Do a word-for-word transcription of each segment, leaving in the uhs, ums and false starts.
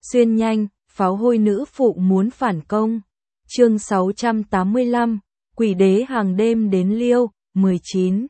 Xuyên nhanh, pháo hôi nữ phụ muốn phản công. Chương sáu trăm tám mươi lăm, Quỷ đế hàng đêm đến Liêu, mười chín.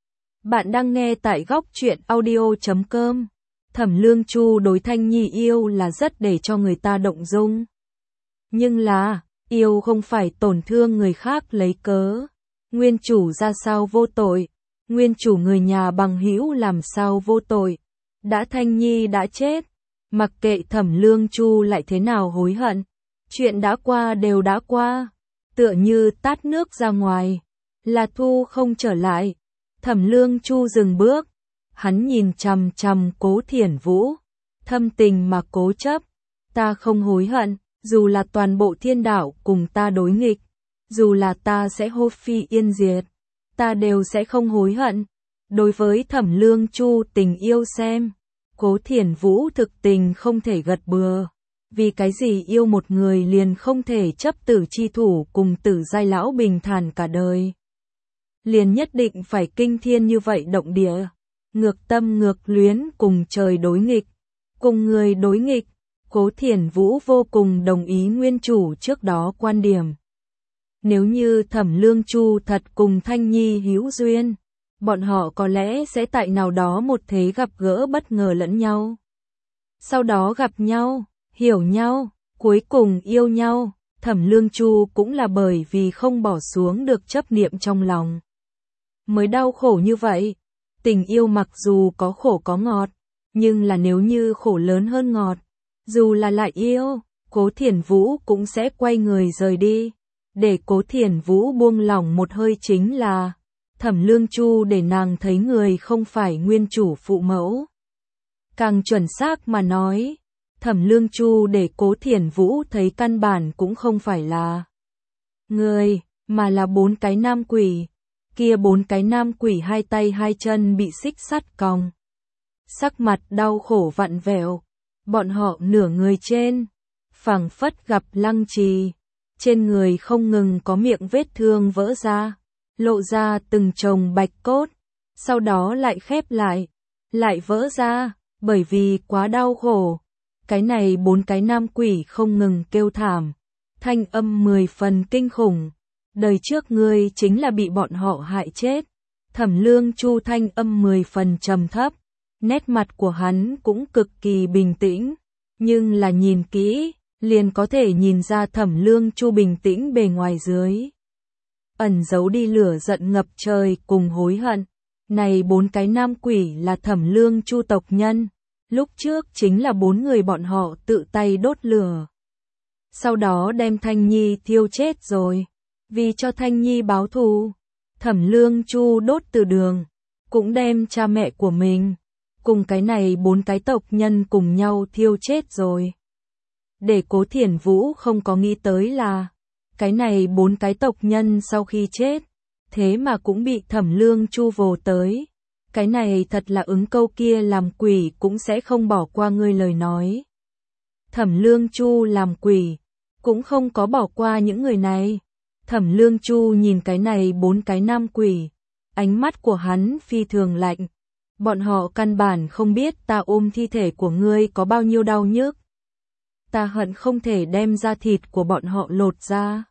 Bạn đang nghe tại góc truyện audio chấm com. Thẩm Lương Chu đối Thanh Nhi yêu là rất để cho người ta động dung. Nhưng là, yêu không phải tổn thương người khác lấy cớ. Nguyên chủ ra sao vô tội, nguyên chủ người nhà bằng hữu làm sao vô tội. Đã Thanh Nhi đã chết, mặc kệ Thẩm Lương Chu lại thế nào hối hận. Chuyện đã qua đều đã qua, tựa như tát nước ra ngoài, là thu không trở lại. Thẩm Lương Chu dừng bước, hắn nhìn chằm chằm Cố Thiển Vũ, thâm tình mà cố chấp. Ta không hối hận, dù là toàn bộ thiên đạo cùng ta đối nghịch, dù là ta sẽ hôi phi yên diệt, ta đều sẽ không hối hận. Đối với Thẩm Lương Chu tình yêu xem, Cố Thiển Vũ thực tình không thể gật bừa. Vì cái gì yêu một người liền không thể chấp tử chi thủ cùng tử giai lão bình thản cả đời. Liền nhất định phải kinh thiên như vậy động địa, ngược tâm ngược luyến cùng trời đối nghịch, cùng người đối nghịch. Cố Thiển Vũ vô cùng đồng ý nguyên chủ trước đó quan điểm. Nếu như Thẩm Lương Chu thật cùng Thanh Nhi hữu duyên, bọn họ có lẽ sẽ tại nào đó một thế gặp gỡ bất ngờ lẫn nhau. Sau đó gặp nhau, hiểu nhau, cuối cùng yêu nhau. Thẩm Lương Chu cũng là bởi vì không bỏ xuống được chấp niệm trong lòng, mới đau khổ như vậy. Tình yêu mặc dù có khổ có ngọt, nhưng là nếu như khổ lớn hơn ngọt, dù là lại yêu, Cố Thiển Vũ cũng sẽ quay người rời đi. Để Cố Thiển Vũ buông lỏng một hơi chính là Thẩm Lương Chu để nàng thấy người không phải nguyên chủ phụ mẫu. Càng chuẩn xác mà nói, Thẩm Lương Chu để Cố Thiển Vũ thấy căn bản cũng không phải là người, mà là bốn cái nam quỷ. Kia bốn cái nam quỷ hai tay hai chân bị xích sắt còng, sắc mặt đau khổ vặn vẹo, bọn họ nửa người trên, phảng phất gặp lăng trì, trên người không ngừng có miệng vết thương vỡ ra, lộ ra từng chồng bạch cốt, sau đó lại khép lại, lại vỡ ra, bởi vì quá đau khổ. Cái này bốn cái nam quỷ không ngừng kêu thảm, thanh âm mười phần kinh khủng. Đời trước ngươi chính là bị bọn họ hại chết. Thẩm Lương Chu thanh âm mười phần trầm thấp, nét mặt của hắn cũng cực kỳ bình tĩnh, nhưng là nhìn kỹ, liền có thể nhìn ra Thẩm Lương Chu bình tĩnh bề ngoài dưới ẩn giấu đi lửa giận ngập trời cùng hối hận. Này bốn cái nam quỷ là Thẩm Lương Chu tộc nhân, lúc trước chính là bốn người bọn họ tự tay đốt lửa, sau đó đem Thanh Nhi thiêu chết rồi. Vì cho Thanh Nhi báo thù, Thẩm Lương Chu đốt từ đường, cũng đem cha mẹ của mình, cùng cái này bốn cái tộc nhân cùng nhau thiêu chết rồi. Để Cố Thiển Vũ không có nghĩ tới là, cái này bốn cái tộc nhân sau khi chết, thế mà cũng bị Thẩm Lương Chu vồ tới. Cái này thật là ứng câu kia làm quỷ cũng sẽ không bỏ qua ngươi lời nói. Thẩm Lương Chu làm quỷ, cũng không có bỏ qua những người này. Thẩm Lương Chu nhìn cái này bốn cái nam quỷ, ánh mắt của hắn phi thường lạnh. Bọn họ căn bản không biết ta ôm thi thể của ngươi có bao nhiêu đau nhức. Ta hận không thể đem da thịt của bọn họ lột ra,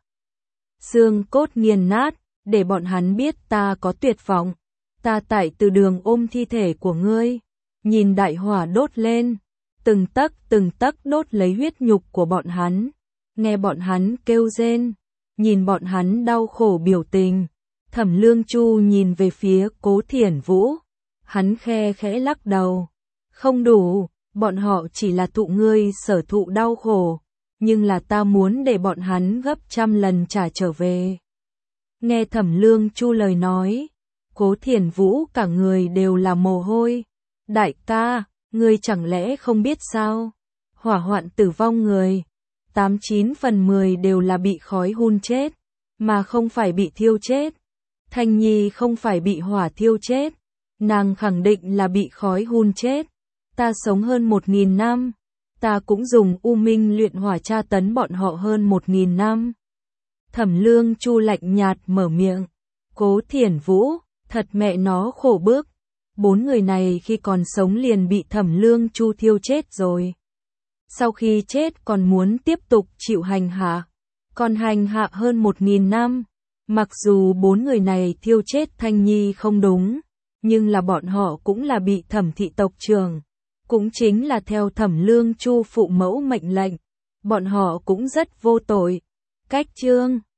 xương cốt nghiền nát, để bọn hắn biết ta có tuyệt vọng. Ta tại từ đường ôm thi thể của ngươi, nhìn đại hỏa đốt lên, từng tấc từng tấc đốt lấy huyết nhục của bọn hắn, nghe bọn hắn kêu rên, nhìn bọn hắn đau khổ biểu tình. Thẩm Lương Chu nhìn về phía Cố Thiển Vũ, hắn khe khẽ lắc đầu. Không đủ, bọn họ chỉ là thụ ngươi sở thụ đau khổ, nhưng là ta muốn để bọn hắn gấp trăm lần trả trở về. Nghe Thẩm Lương Chu lời nói, Cố Thiển Vũ cả người đều là mồ hôi. Đại ca, ngươi chẳng lẽ không biết sao? Hỏa hoạn tử vong người, tám chín phần mười đều là bị khói hun chết, mà không phải bị thiêu chết. Thanh Nhi không phải bị hỏa thiêu chết, nàng khẳng định là bị khói hun chết. Ta sống hơn một nghìn năm, ta cũng dùng u minh luyện hỏa tra tấn bọn họ hơn một nghìn năm. Thẩm Lương Chu lạnh nhạt mở miệng. Cố Thiển Vũ, thật mẹ nó khổ bức. Bốn người này khi còn sống liền bị Thẩm Lương Chu thiêu chết rồi. sau khi chết còn muốn tiếp tục chịu hành hạ, còn hành hạ hơn một nghìn năm. Mặc dù bốn người này thiêu chết Thanh Nhi không đúng, nhưng là bọn họ cũng là bị Thẩm thị tộc trưởng, cũng chính là theo Thẩm Lương Chu phụ mẫu mệnh lệnh, bọn họ cũng rất vô tội. Cách chương